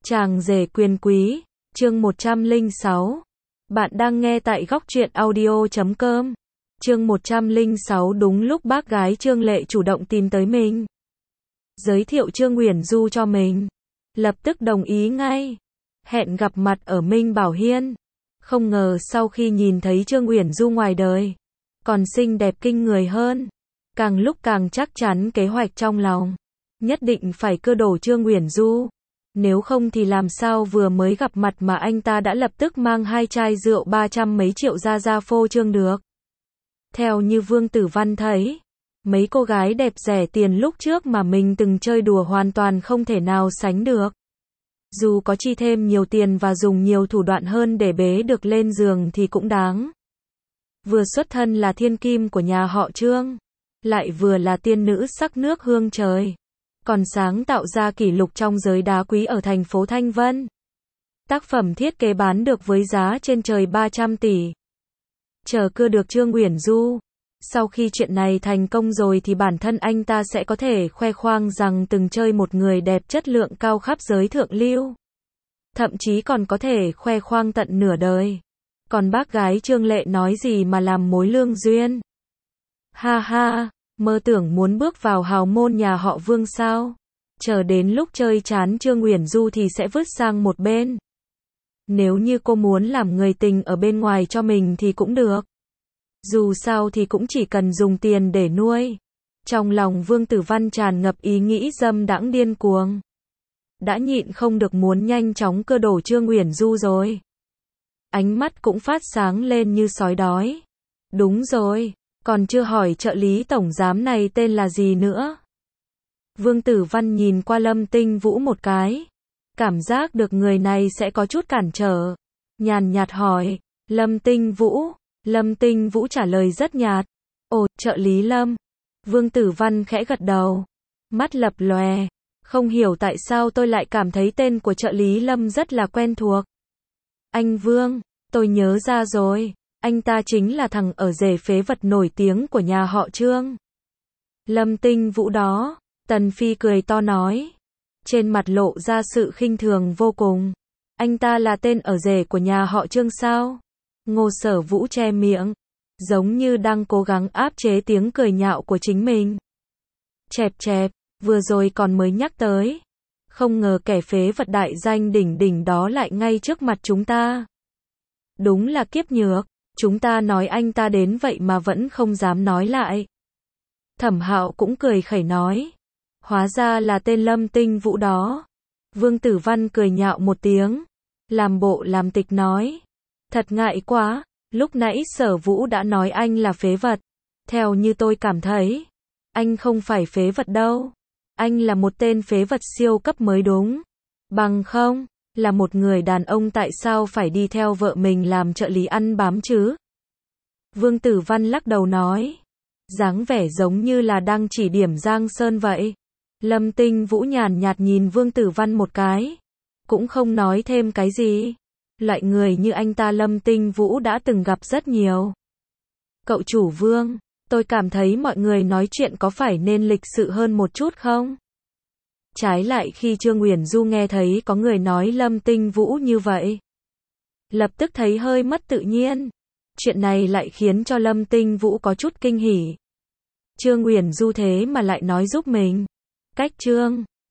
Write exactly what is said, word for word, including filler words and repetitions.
Chàng rể quyền quý, chương một trăm lẻ sáu. Bạn đang nghe tại góc truyện audio chấm com. Chương một trăm lẻ sáu. Đúng lúc bác gái Trương Lệ chủ động tìm tới mình, giới thiệu Trương Uyển Du cho mình, lập tức đồng ý ngay, hẹn gặp mặt ở Minh Bảo Hiên. Không ngờ sau khi nhìn thấy Trương Uyển Du ngoài đời, còn xinh đẹp kinh người hơn, càng lúc càng chắc chắn kế hoạch trong lòng, nhất định phải cưa đổ Trương Uyển Du. Nếu không thì làm sao vừa mới gặp mặt mà anh ta đã lập tức mang hai chai rượu ba trăm mấy triệu ra ra phô trương được. Theo như Vương Tử Văn thấy, mấy cô gái đẹp rẻ tiền lúc trước mà mình từng chơi đùa hoàn toàn không thể nào sánh được. Dù có chi thêm nhiều tiền và dùng nhiều thủ đoạn hơn để bế được lên giường thì cũng đáng. Vừa xuất thân là thiên kim của nhà họ Trương, lại vừa là tiên nữ sắc nước hương trời, còn sáng tạo ra kỷ lục trong giới đá quý ở thành phố Thanh Vân. Tác phẩm thiết kế bán được với giá trên trời ba trăm tỷ. Chờ cưa được Trương Uyển Du, sau khi chuyện này thành công rồi thì bản thân anh ta sẽ có thể khoe khoang rằng từng chơi một người đẹp chất lượng cao khắp giới thượng lưu. Thậm chí còn có thể khoe khoang tận nửa đời. Còn bác gái Trương Lệ nói gì mà làm mối lương duyên. Ha ha, mơ tưởng muốn bước vào hào môn nhà họ Vương sao? Chờ đến lúc chơi chán Trương Uyển Du thì sẽ vứt sang một bên. Nếu như cô muốn làm người tình ở bên ngoài cho mình thì cũng được. Dù sao thì cũng chỉ cần dùng tiền để nuôi. Trong lòng Vương Tử Văn tràn ngập ý nghĩ dâm đãng điên cuồng. Đã nhịn không được muốn nhanh chóng cưa đổ Trương Uyển Du rồi. Ánh mắt cũng phát sáng lên như sói đói. Đúng rồi, còn chưa hỏi trợ lý tổng giám này tên là gì nữa. Vương Tử Văn nhìn qua Lâm Tinh Vũ một cái, cảm giác được người này sẽ có chút cản trở, nhàn nhạt hỏi, Lâm Tinh Vũ. Lâm Tinh Vũ trả lời rất nhạt, ồ, trợ lý Lâm. Vương Tử Văn khẽ gật đầu, mắt lập lòe, không hiểu tại sao tôi lại cảm thấy tên của trợ lý Lâm rất là quen thuộc. Anh Vương, tôi nhớ ra rồi, anh ta chính là thằng ở rể phế vật nổi tiếng của nhà họ Trương. Lâm Tinh Vũ đó, Tần Phi cười to nói, trên mặt lộ ra sự khinh thường vô cùng. Anh ta là tên ở rể của nhà họ Trương sao? Ngô Sở Vũ che miệng, giống như đang cố gắng áp chế tiếng cười nhạo của chính mình. Chẹp chẹp, vừa rồi còn mới nhắc tới, không ngờ kẻ phế vật đại danh đỉnh đỉnh đó lại ngay trước mặt chúng ta. Đúng là kiếp nhược, chúng ta nói anh ta đến vậy mà vẫn không dám nói lại. Thẩm Hạo cũng cười khẩy nói, hóa ra là tên Lâm Tinh Vũ đó. Vương Tử Văn cười nhạo một tiếng, làm bộ làm tịch nói, thật ngại quá, lúc nãy Sở Vũ đã nói anh là phế vật. Theo như tôi cảm thấy, anh không phải phế vật đâu. Anh là một tên phế vật siêu cấp mới đúng. Bằng không, là một người đàn ông tại sao phải đi theo vợ mình làm trợ lý ăn bám chứ? Vương Tử Văn lắc đầu nói, dáng vẻ giống như là đang chỉ điểm Giang Sơn vậy. Lâm Tinh Vũ nhàn nhạt nhìn Vương Tử Văn một cái, cũng không nói thêm cái gì. Loại người như anh ta Lâm Tinh Vũ đã từng gặp rất nhiều. Cậu chủ Vương, tôi cảm thấy mọi người nói chuyện có phải nên lịch sự hơn một chút không? Trái lại khi Trương Uyển Du nghe thấy có người nói Lâm Tinh Vũ như vậy, lập tức thấy hơi mất tự nhiên. Chuyện này lại khiến cho Lâm Tinh Vũ có chút kinh hỉ. Trương Uyển Du thế mà lại nói giúp mình. Cách Trương